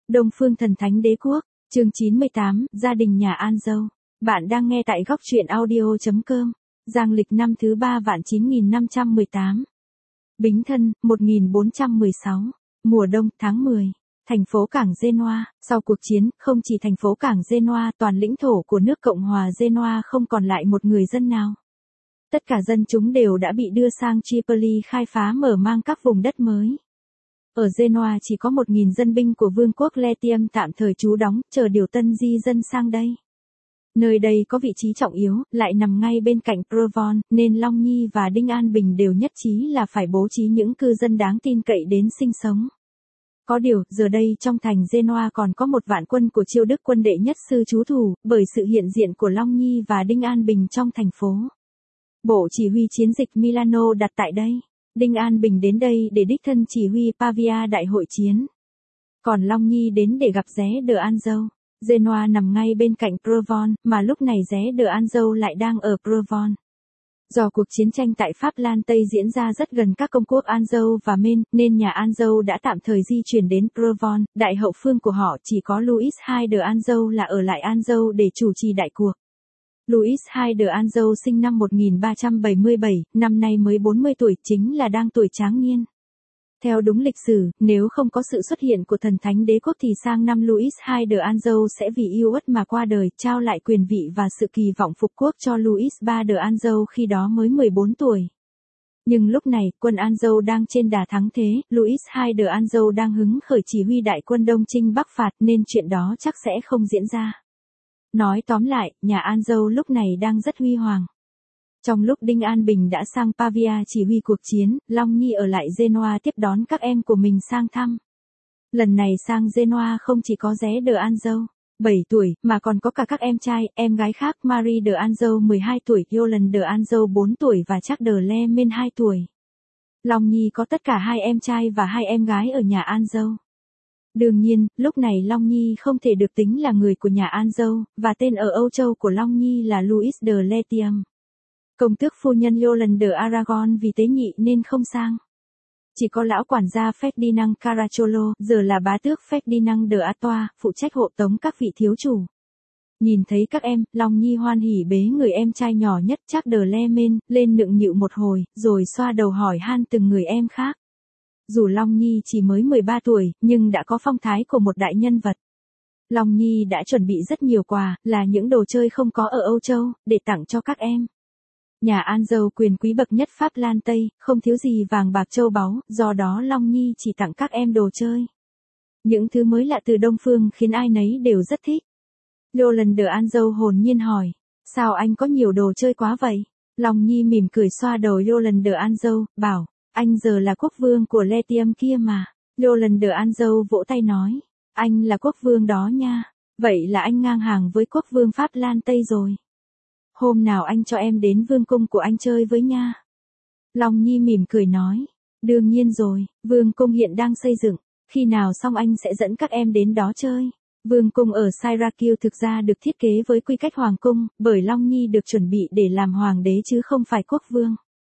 Đông Phương Thần Thánh Đế Quốc, chương 98, Gia đình nhà An Dâu. Bạn đang nghe tại góc truyện audio.com. Giang lịch năm thứ 3 vạn 9518. Bính Thân, 1416. Mùa đông, tháng 10. Thành phố cảng Genoa, sau cuộc chiến, không chỉ thành phố cảng Genoa, toàn lãnh thổ của nước Cộng hòa Genoa không còn lại một người dân nào. Tất cả dân chúng đều đã bị đưa sang Tripoli khai phá mở mang các vùng đất mới. Ở Genoa chỉ có 1.000 dân binh của Vương quốc Latium tạm thời trú đóng, chờ điều tân di dân sang đây. Nơi đây có vị trí trọng yếu, lại nằm ngay bên cạnh Provence, nên Long Nhi và Đinh An Bình đều nhất trí là phải bố trí những cư dân đáng tin cậy đến sinh sống. Có điều, giờ đây trong thành Genoa còn có một vạn quân của Chiêu Đức quân đệ nhất sư trú thủ, bởi sự hiện diện của Long Nhi và Đinh An Bình trong thành phố. Bộ chỉ huy chiến dịch Milano đặt tại đây. Đinh An Bình đến đây để đích thân chỉ huy Pavia đại hội chiến. Còn Long Nhi đến để gặp Ré de Anjou. Genoa nằm ngay bên cạnh Provence, mà lúc này Ré de Anjou lại đang ở Provence. Do cuộc chiến tranh tại Pháp Lan Tây diễn ra rất gần các công quốc Anjou và Maine, nên nhà Anjou đã tạm thời di chuyển đến Provence. Đại hậu phương của họ chỉ có Louis II de Anjou là ở lại Anjou để chủ trì đại cuộc. Louis II de Anjou sinh năm 1377, năm nay mới 40 tuổi, chính là đang tuổi tráng niên. Theo đúng lịch sử, nếu không có sự xuất hiện của thần thánh đế quốc thì sang năm Louis II de Anjou sẽ vì yêu uất mà qua đời, trao lại quyền vị và sự kỳ vọng phục quốc cho Louis III de Anjou khi đó mới 14 tuổi. Nhưng lúc này, quân Anjou đang trên đà thắng thế, Louis II de Anjou đang hứng khởi chỉ huy đại quân Đông Chinh Bắc phạt nên chuyện đó chắc sẽ không diễn ra. Nói tóm lại, nhà Anjou lúc này đang rất huy hoàng. Trong lúc Đinh An Bình đã sang Pavia chỉ huy cuộc chiến, Long Nhi ở lại Genoa tiếp đón các em của mình sang thăm. Lần này sang Genoa không chỉ có Ré de Anjou, 7 tuổi, mà còn có cả các em trai, em gái khác, Marie de Anjou 12 tuổi, Yolande de Anjou 4 tuổi và Jacques de Lemen 2 tuổi. Long Nhi có tất cả 2 em trai và 2 em gái ở nhà Anjou. Đương nhiên, lúc này Long Nhi không thể được tính là người của nhà Anjou, và tên ở Âu Châu của Long Nhi là Louis de Latium. Công tước phu nhân Yolande de Aragon vì tế nhị nên không sang. Chỉ có lão quản gia Ferdinand Caracciolo, giờ là bá tước Ferdinand de Artois, phụ trách hộ tống các vị thiếu chủ. Nhìn thấy các em, Long Nhi hoan hỉ bế người em trai nhỏ nhất Jacques de Lemen lên nựng nịu một hồi, rồi xoa đầu hỏi han từng người em khác. Dù Long Nhi chỉ mới 13 tuổi, nhưng đã có phong thái của một đại nhân vật. Long Nhi đã chuẩn bị rất nhiều quà, là những đồ chơi không có ở Âu Châu, để tặng cho các em. Nhà Anjou quyền quý bậc nhất Pháp Lan Tây, không thiếu gì vàng bạc châu báu, do đó Long Nhi chỉ tặng các em đồ chơi. Những thứ mới lạ từ Đông Phương khiến ai nấy đều rất thích. Yolande de Anjou hồn nhiên hỏi, sao anh có nhiều đồ chơi quá vậy? Long Nhi mỉm cười xoa đầu Yolande de Anjou, bảo, anh giờ là quốc vương của Latium kia mà. Yolande de Anjou vỗ tay nói, anh là quốc vương đó nha, vậy là anh ngang hàng với quốc vương Pháp Lan Tây rồi. Hôm nào anh cho em đến vương cung của anh chơi với nha. Long Nhi mỉm cười nói, đương nhiên rồi, vương cung hiện đang xây dựng, khi nào xong anh sẽ dẫn các em đến đó chơi. Vương cung ở Syracuse thực ra được thiết kế với quy cách hoàng cung, bởi Long Nhi được chuẩn bị để làm hoàng đế chứ không phải quốc vương.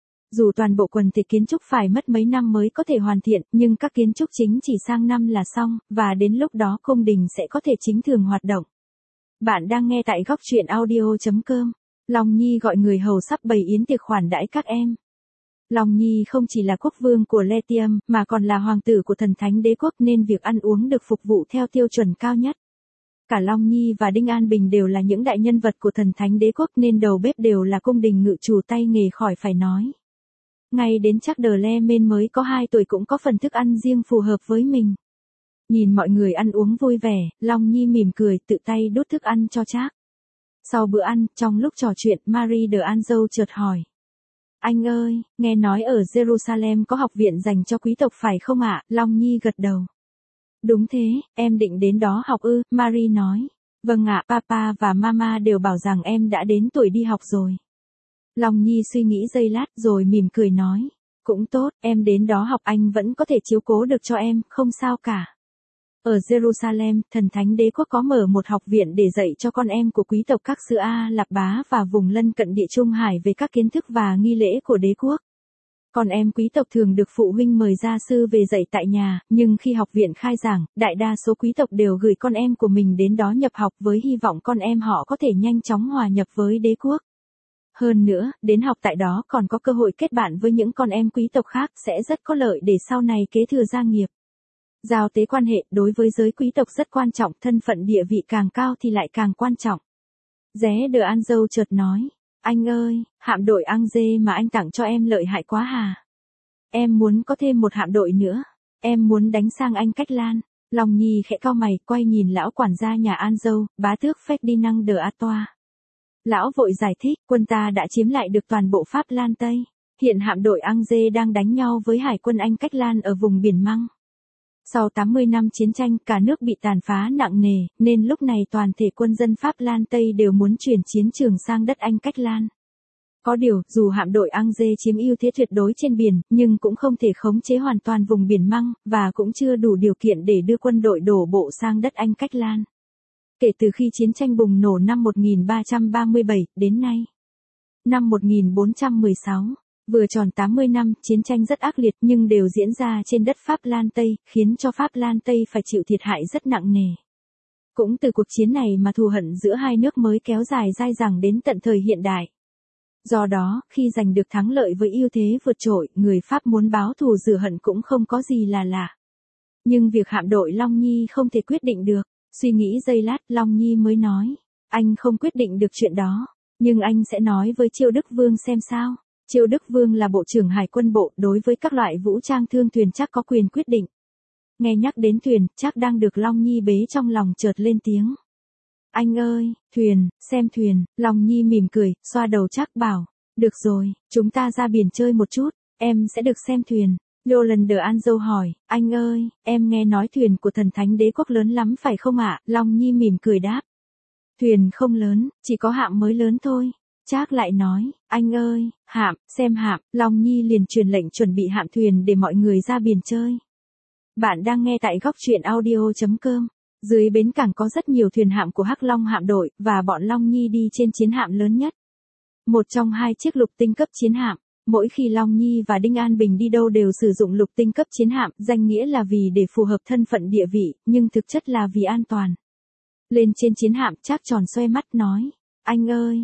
Dù toàn bộ quần thể kiến trúc phải mất mấy năm mới có thể hoàn thiện, nhưng các kiến trúc chính chỉ sang năm là xong, và đến lúc đó cung đình sẽ có thể chính thường hoạt động. Bạn đang nghe tại góc truyện audio.com. Long Nhi gọi người hầu sắp bày yến tiệc khoản đãi các em. Long Nhi không chỉ là quốc vương của Latium, mà còn là hoàng tử của thần thánh đế quốc nên việc ăn uống được phục vụ theo tiêu chuẩn cao nhất. Cả Long Nhi và Đinh An Bình đều là những đại nhân vật của thần thánh đế quốc nên đầu bếp đều là cung đình ngự chủ tay nghề khỏi phải nói. Ngay đến Jacques de Lemen mới có 2 tuổi cũng có phần thức ăn riêng phù hợp với mình. Nhìn mọi người ăn uống vui vẻ, Long Nhi mỉm cười tự tay đút thức ăn cho Jacques. Sau bữa ăn, trong lúc trò chuyện, Marie de Anjou chợt hỏi. Anh ơi, nghe nói ở Jerusalem có học viện dành cho quý tộc phải không ạ? Long Nhi gật đầu. Đúng thế, em định đến đó học ư? Marie nói. Vâng ạ, Papa và Mama đều bảo rằng em đã đến tuổi đi học rồi. Long Nhi suy nghĩ giây lát rồi mỉm cười nói. Cũng tốt, em đến đó học anh vẫn có thể chiếu cố được cho em, không sao cả. Ở Jerusalem, thần thánh đế quốc có mở một học viện để dạy cho con em của quý tộc các xứ A Lạp Bá và vùng lân cận Địa Trung Hải về các kiến thức và nghi lễ của đế quốc. Con em quý tộc thường được phụ huynh mời gia sư về dạy tại nhà, nhưng khi học viện khai giảng, đại đa số quý tộc đều gửi con em của mình đến đó nhập học với hy vọng con em họ có thể nhanh chóng hòa nhập với đế quốc. Hơn nữa, đến học tại đó còn có cơ hội kết bạn với những con em quý tộc khác sẽ rất có lợi để sau này kế thừa gia nghiệp. Giao tế quan hệ đối với giới quý tộc rất quan trọng, thân phận địa vị càng cao thì lại càng quan trọng. Ré de Anjou chợt nói, anh ơi, hạm đội Angers mà anh tặng cho em lợi hại quá hà. Em muốn có thêm một hạm đội nữa, em muốn đánh sang Anh Cách Lan. Long Nhi khẽ cau mày, quay nhìn lão quản gia nhà Anjou, bá tước Ferdinand de Artois. Lão vội giải thích, quân ta đã chiếm lại được toàn bộ Pháp Lan Tây. Hiện hạm đội Angers đang đánh nhau với hải quân Anh Cách Lan ở vùng biển Măng. Sau 80 năm chiến tranh, cả nước bị tàn phá nặng nề, nên lúc này toàn thể quân dân Pháp Lan Tây đều muốn chuyển chiến trường sang đất Anh Cách Lan. Có điều, dù hạm đội Angers chiếm ưu thế tuyệt đối trên biển, nhưng cũng không thể khống chế hoàn toàn vùng biển Măng, và cũng chưa đủ điều kiện để đưa quân đội đổ bộ sang đất Anh Cách Lan. Kể từ khi chiến tranh bùng nổ năm 1337, đến nay. Năm 1416, vừa tròn 80 năm, chiến tranh rất ác liệt nhưng đều diễn ra trên đất Pháp Lan Tây, khiến cho Pháp Lan Tây phải chịu thiệt hại rất nặng nề. Cũng từ cuộc chiến này mà thù hận giữa hai nước mới kéo dài dai dẳng đến tận thời hiện đại. Do đó, khi giành được thắng lợi với ưu thế vượt trội, người Pháp muốn báo thù rửa hận cũng không có gì là lạ. Nhưng việc hạm đội Long Nhi không thể quyết định được. Suy nghĩ giây lát, Long Nhi mới nói, anh không quyết định được chuyện đó, nhưng anh sẽ nói với Chiêu Đức Vương xem sao. Chiêu Đức Vương là bộ trưởng hải quân bộ, đối với các loại vũ trang thương thuyền chắc có quyền quyết định. Nghe nhắc đến thuyền, chắc đang được Long Nhi bế trong lòng chợt lên tiếng. Anh ơi, thuyền, xem thuyền. Long Nhi mỉm cười, xoa đầu chắc bảo, được rồi, chúng ta ra biển chơi một chút, em sẽ được xem thuyền. Yolande de Anjou hỏi, anh ơi, em nghe nói thuyền của thần thánh đế quốc lớn lắm phải không ạ? Long Nhi mỉm cười đáp. Thuyền không lớn, chỉ có hạm mới lớn thôi. Trác lại nói, anh ơi, hạm, xem hạm. Long Nhi liền truyền lệnh chuẩn bị hạm thuyền để mọi người ra biển chơi. Bạn đang nghe tại góc truyện audio.com. Dưới bến cảng có rất nhiều thuyền hạm của Hắc Long hạm đội, và bọn Long Nhi đi trên chiến hạm lớn nhất. Một trong hai chiếc lục tinh cấp chiến hạm. Mỗi khi Long Nhi và Đinh An Bình đi đâu đều sử dụng lục tinh cấp chiến hạm, danh nghĩa là vì để phù hợp thân phận địa vị, nhưng thực chất là vì an toàn. Lên trên chiến hạm, Trác tròn xoe mắt nói, anh ơi,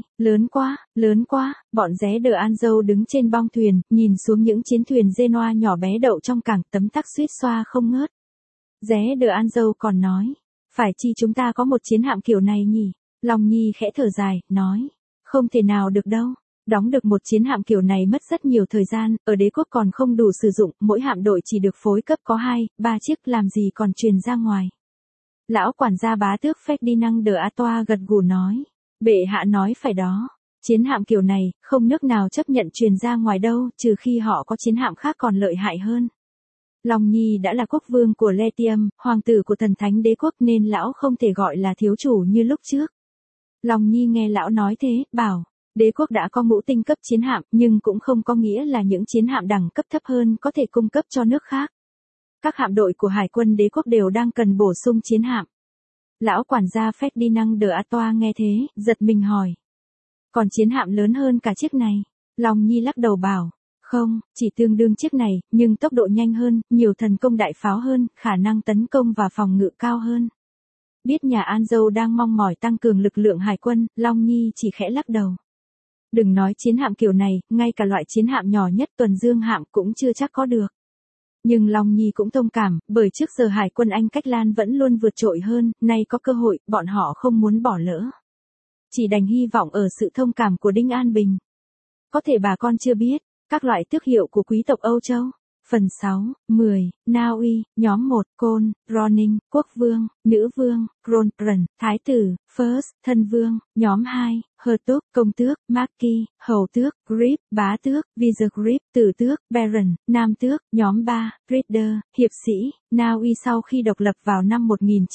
lớn quá, bọn Ré de Anjou đứng trên bong thuyền, nhìn xuống những chiến thuyền Genoa nhỏ bé đậu trong cảng, tấm tắc suýt xoa không ngớt. Ré de Anjou còn nói, phải chi chúng ta có một chiến hạm kiểu này nhỉ? Long Nhi khẽ thở dài, nói, không thể nào được đâu. Đóng được một chiến hạm kiểu này mất rất nhiều thời gian, ở đế quốc còn không đủ sử dụng, mỗi hạm đội chỉ được phối cấp có 2, 3 chiếc, làm gì còn truyền ra ngoài. Lão quản gia bá tước Ferdinand de Artois gật gù nói, bệ hạ nói phải đó, chiến hạm kiểu này, không nước nào chấp nhận truyền ra ngoài đâu, trừ khi họ có chiến hạm khác còn lợi hại hơn. Long Nhi đã là quốc vương của Latium, hoàng tử của thần thánh đế quốc nên lão không thể gọi là thiếu chủ như lúc trước. Long Nhi nghe lão nói thế, bảo, đế quốc đã có ngũ tinh cấp chiến hạm, nhưng cũng không có nghĩa là những chiến hạm đẳng cấp thấp hơn có thể cung cấp cho nước khác. Các hạm đội của hải quân đế quốc đều đang cần bổ sung chiến hạm. Lão quản gia Ferdinand de Artois nghe thế, giật mình hỏi. Còn chiến hạm lớn hơn cả chiếc này? Long Nhi lắc đầu bảo, không, chỉ tương đương chiếc này, nhưng tốc độ nhanh hơn, nhiều thần công đại pháo hơn, khả năng tấn công và phòng ngự cao hơn. Biết nhà Anjou đang mong mỏi tăng cường lực lượng hải quân, Long Nhi chỉ khẽ lắc đầu. Đừng nói chiến hạm kiểu này, ngay cả loại chiến hạm nhỏ nhất tuần dương hạm cũng chưa chắc có được. Nhưng Long Nhi cũng thông cảm, bởi trước giờ hải quân Anh Cách Lan vẫn luôn vượt trội hơn, nay có cơ hội, bọn họ không muốn bỏ lỡ. Chỉ đành hy vọng ở sự thông cảm của Đinh An Bình. Có thể bà con chưa biết, các loại tước hiệu của quý tộc Âu Châu. Phần 6, 10, Na Uy, nhóm 1, Côn, Ronin, quốc vương, nữ vương, Kronprinz, thái tử, First, thân vương, nhóm 2, Hertug, công tước, Marquis, hầu tước, Grip, bá tước, Vicegrip, tử tước, Baron, nam tước, nhóm 3, Ritter, hiệp sĩ. Na Uy sau khi độc lập vào năm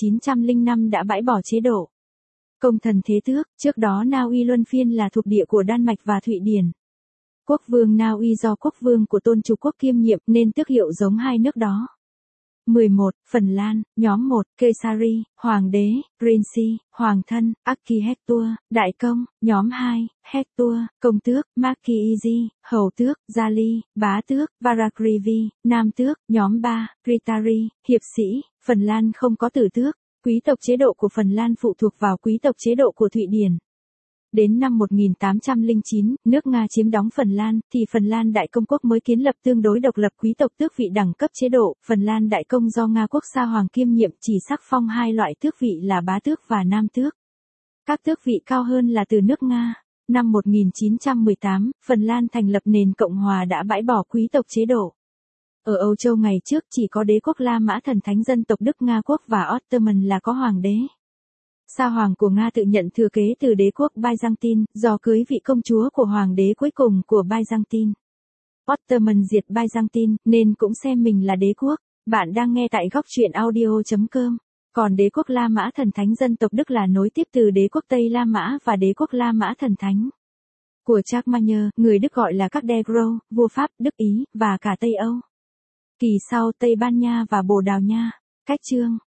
1905 đã bãi bỏ chế độ công thần thế tước, trước đó Na Uy luân phiên là thuộc địa của Đan Mạch và Thụy Điển. Quốc vương Na Uy do quốc vương của tôn chủ quốc kiêm nhiệm nên tước hiệu giống hai nước đó. 11. Phần Lan, nhóm 1, Caesari, Hoàng đế, Princi, Hoàng thân, Archihector, Đại công, nhóm 2, Hector, Công tước, Marquisi, Hầu tước, Giali, Bá tước, Varagrivi, Nam tước, nhóm 3, Ritari, Hiệp sĩ, Phần Lan không có tử tước, quý tộc chế độ của Phần Lan phụ thuộc vào quý tộc chế độ của Thụy Điển. Đến năm 1809, nước Nga chiếm đóng Phần Lan, thì Phần Lan Đại Công quốc mới kiến lập tương đối độc lập quý tộc tước vị đẳng cấp chế độ. Phần Lan Đại Công do Nga quốc sa hoàng kiêm nhiệm chỉ sắc phong hai loại tước vị là bá tước và nam tước. Các tước vị cao hơn là từ nước Nga. Năm 1918, Phần Lan thành lập nền Cộng hòa đã bãi bỏ quý tộc chế độ. Ở Âu Châu ngày trước chỉ có đế quốc La Mã thần thánh dân tộc Đức Nga quốc và Ottoman là có hoàng đế. Sa hoàng của Nga tự nhận thừa kế từ đế quốc Byzantine, do cưới vị công chúa của hoàng đế cuối cùng của Byzantine. Ottoman diệt Byzantine, nên cũng xem mình là đế quốc. Bạn đang nghe tại góc truyện audio.com. Còn đế quốc La Mã thần thánh dân tộc Đức là nối tiếp từ đế quốc Tây La Mã và đế quốc La Mã thần thánh của Charlemagne, người Đức gọi là các De Groot, vua Pháp, Đức Ý, và cả Tây Âu. Kỳ sau Tây Ban Nha và Bồ Đào Nha. Cách chương